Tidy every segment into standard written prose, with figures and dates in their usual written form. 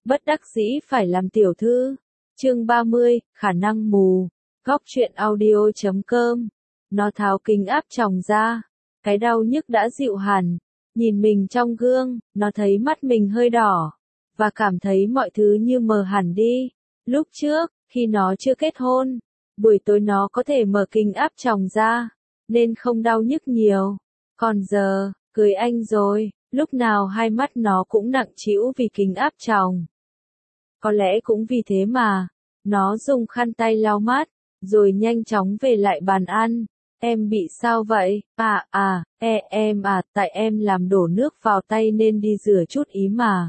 bất đắc dĩ phải làm tiểu thư. Chương 30, khả năng mù. Góc truyện audio.com. Nó tháo kính áp tròng ra. Cái đau nhức đã dịu hẳn. Nhìn mình trong gương, nó thấy mắt mình hơi đỏ. Và cảm thấy mọi thứ như mờ hẳn đi. Lúc trước, khi nó chưa kết hôn, buổi tối nó có thể mở kính áp tròng ra, nên không đau nhức nhiều. Còn giờ, cưới anh rồi, lúc nào hai mắt nó cũng nặng trĩu vì kính áp tròng. Có lẽ cũng vì thế mà, nó dùng khăn tay lau mắt, rồi nhanh chóng về lại bàn ăn. Em bị sao vậy? Tại em làm đổ nước vào tay nên đi rửa chút ý mà.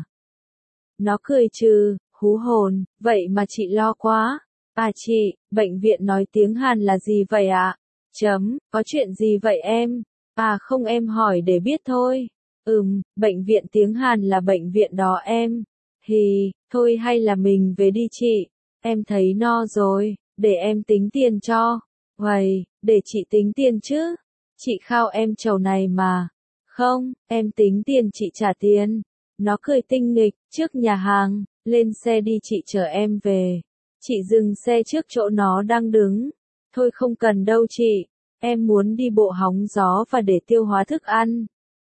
Nó cười trừ, hú hồn, vậy mà chị lo quá. Chị, bệnh viện nói tiếng Hàn là gì vậy ạ? Có chuyện gì vậy em? Không, em hỏi để biết thôi. Bệnh viện tiếng Hàn là bệnh viện đó em. Thôi hay là mình về đi chị. Em thấy no rồi, để em tính tiền cho. Để chị tính tiền chứ. Chị khao em chầu này mà. Không, em tính tiền chị trả tiền. Nó cười tinh nghịch, trước nhà hàng, lên xe đi chị chở em về. Chị dừng xe trước chỗ nó đang đứng. Thôi không cần đâu chị, em muốn đi bộ hóng gió và để tiêu hóa thức ăn.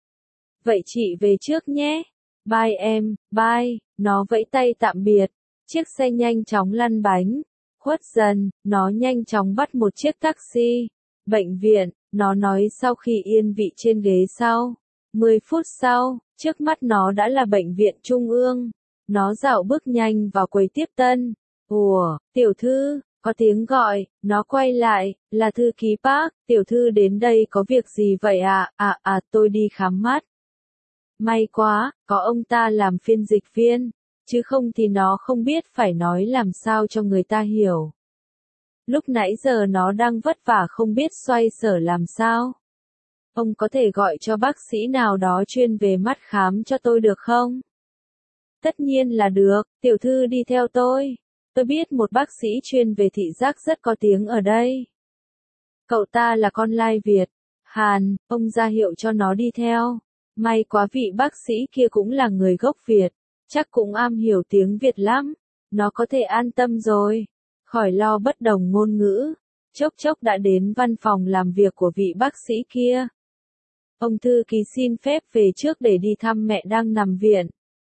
Vậy chị về trước nhé. Bye em, bye, nó vẫy tay tạm biệt. Chiếc xe nhanh chóng lăn bánh. Khuất dần, nó nhanh chóng bắt một chiếc taxi. Bệnh viện, nó nói sau khi yên vị trên ghế sau. 10 phút sau, trước mắt nó đã là bệnh viện trung ương. Nó dạo bước nhanh vào quầy tiếp tân. Ủa, tiểu thư, có tiếng gọi, nó quay lại, là thư ký Park, tiểu thư đến đây có việc gì vậy ạ? Tôi đi khám mắt. May quá, có ông ta làm phiên dịch viên, chứ không thì nó không biết phải nói làm sao cho người ta hiểu. Lúc nãy giờ nó đang vất vả không biết xoay sở làm sao. Ông có thể gọi cho bác sĩ nào đó chuyên về mắt khám cho tôi được không? Tất nhiên là được, tiểu thư đi theo tôi. Tôi biết một bác sĩ chuyên về thị giác rất có tiếng ở đây. Cậu ta là con lai Việt, Hàn, ông ra hiệu cho nó đi theo. May quá vị bác sĩ kia cũng là người gốc Việt, chắc cũng am hiểu tiếng Việt lắm. Nó có thể an tâm rồi, khỏi lo bất đồng ngôn ngữ. Chốc chốc đã đến văn phòng làm việc của vị bác sĩ kia. Ông thư ký xin phép về trước để đi thăm mẹ đang nằm viện.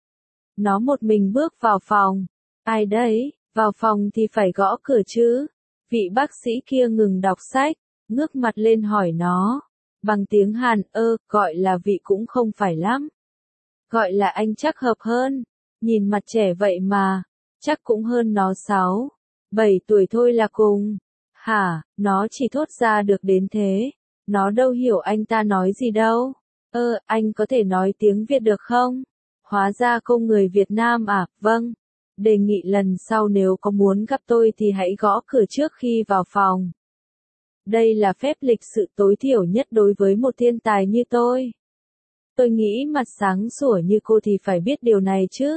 Nó một mình bước vào phòng. Ai đấy, vào phòng thì phải gõ cửa chứ. Vị bác sĩ kia ngừng đọc sách, ngước mặt lên hỏi nó. Bằng tiếng Hàn, gọi là vị cũng không phải lắm. Gọi là anh chắc hợp hơn. Nhìn mặt trẻ vậy mà, chắc cũng hơn nó 6, 7 tuổi thôi là cùng. Hả, nó chỉ thốt ra được đến thế. Nó đâu hiểu anh ta nói gì đâu. Anh có thể nói tiếng Việt được không? Hóa ra cô người Việt Nam à? Vâng. Đề nghị lần sau nếu có muốn gặp tôi thì hãy gõ cửa trước khi vào phòng. Đây là phép lịch sự tối thiểu nhất đối với một thiên tài như tôi. Tôi nghĩ mặt sáng sủa như cô thì phải biết điều này chứ.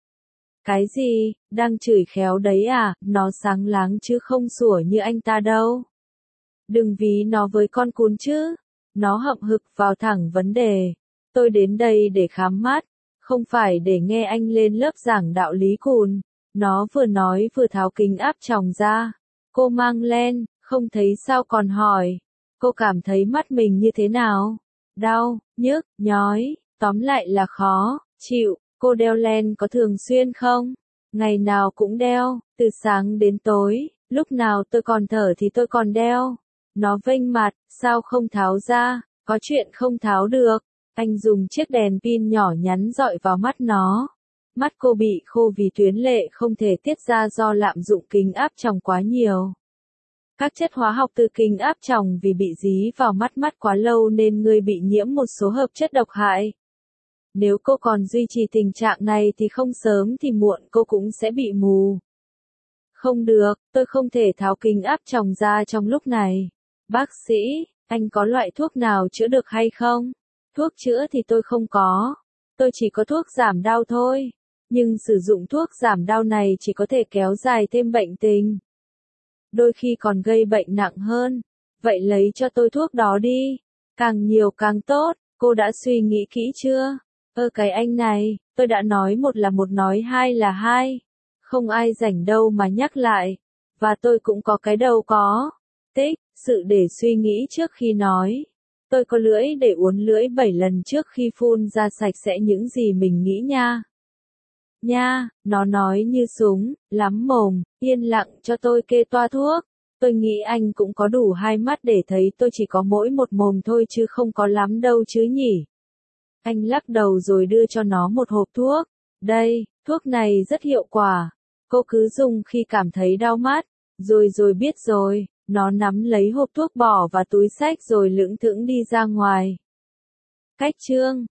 Cái gì, đang chửi khéo đấy à, nó sáng láng chứ không sủa như anh ta đâu. Đừng ví nó với con cún chứ. Nó hậm hực vào thẳng vấn đề. Tôi đến đây để khám mắt, không phải để nghe anh lên lớp giảng đạo lý cùn. Nó vừa nói vừa tháo kính áp tròng ra. Cô mang len, không thấy sao còn hỏi. Cô cảm thấy mắt mình như thế nào? Đau, nhức, nhói, tóm lại là khó chịu. Cô đeo len có thường xuyên không? Ngày nào cũng đeo, từ sáng đến tối, lúc nào tôi còn thở thì tôi còn đeo. Nó vênh mặt, sao không tháo ra? Có chuyện không tháo được. Anh dùng chiếc đèn pin nhỏ nhắn dọi vào mắt nó. Mắt cô bị khô vì tuyến lệ không thể tiết ra do lạm dụng kính áp tròng quá nhiều. Các chất hóa học từ kính áp tròng vì bị dí vào mắt quá lâu nên người bị nhiễm một số hợp chất độc hại. Nếu cô còn duy trì tình trạng này thì không sớm thì muộn cô cũng sẽ bị mù. Không được, tôi không thể tháo kính áp tròng ra trong lúc này. Bác sĩ, anh có loại thuốc nào chữa được hay không? Thuốc chữa thì tôi không có. Tôi chỉ có thuốc giảm đau thôi. Nhưng sử dụng thuốc giảm đau này chỉ có thể kéo dài thêm bệnh tình. Đôi khi còn gây bệnh nặng hơn. Vậy lấy cho tôi thuốc đó đi. Càng nhiều càng tốt, cô đã suy nghĩ kỹ chưa? Cái anh này, tôi đã nói một là một nói hai là hai. Không ai rảnh đâu mà nhắc lại. Và tôi cũng có cái đầu có. Tích, sự để suy nghĩ trước khi nói. Tôi có lưỡi để uốn lưỡi 7 lần trước khi phun ra sạch sẽ những gì mình nghĩ nha. Nha, nó nói như súng, lắm mồm, yên lặng cho tôi kê toa thuốc. Tôi nghĩ anh cũng có đủ hai mắt để thấy tôi chỉ có mỗi một mồm thôi chứ không có lắm đâu chứ nhỉ. Anh lắc đầu rồi đưa cho nó một hộp thuốc. Đây, thuốc này rất hiệu quả. Cô cứ dùng khi cảm thấy đau mắt. Rồi biết rồi, nó nắm lấy hộp thuốc bỏ vào túi xách rồi lững thững đi ra ngoài. Cách chương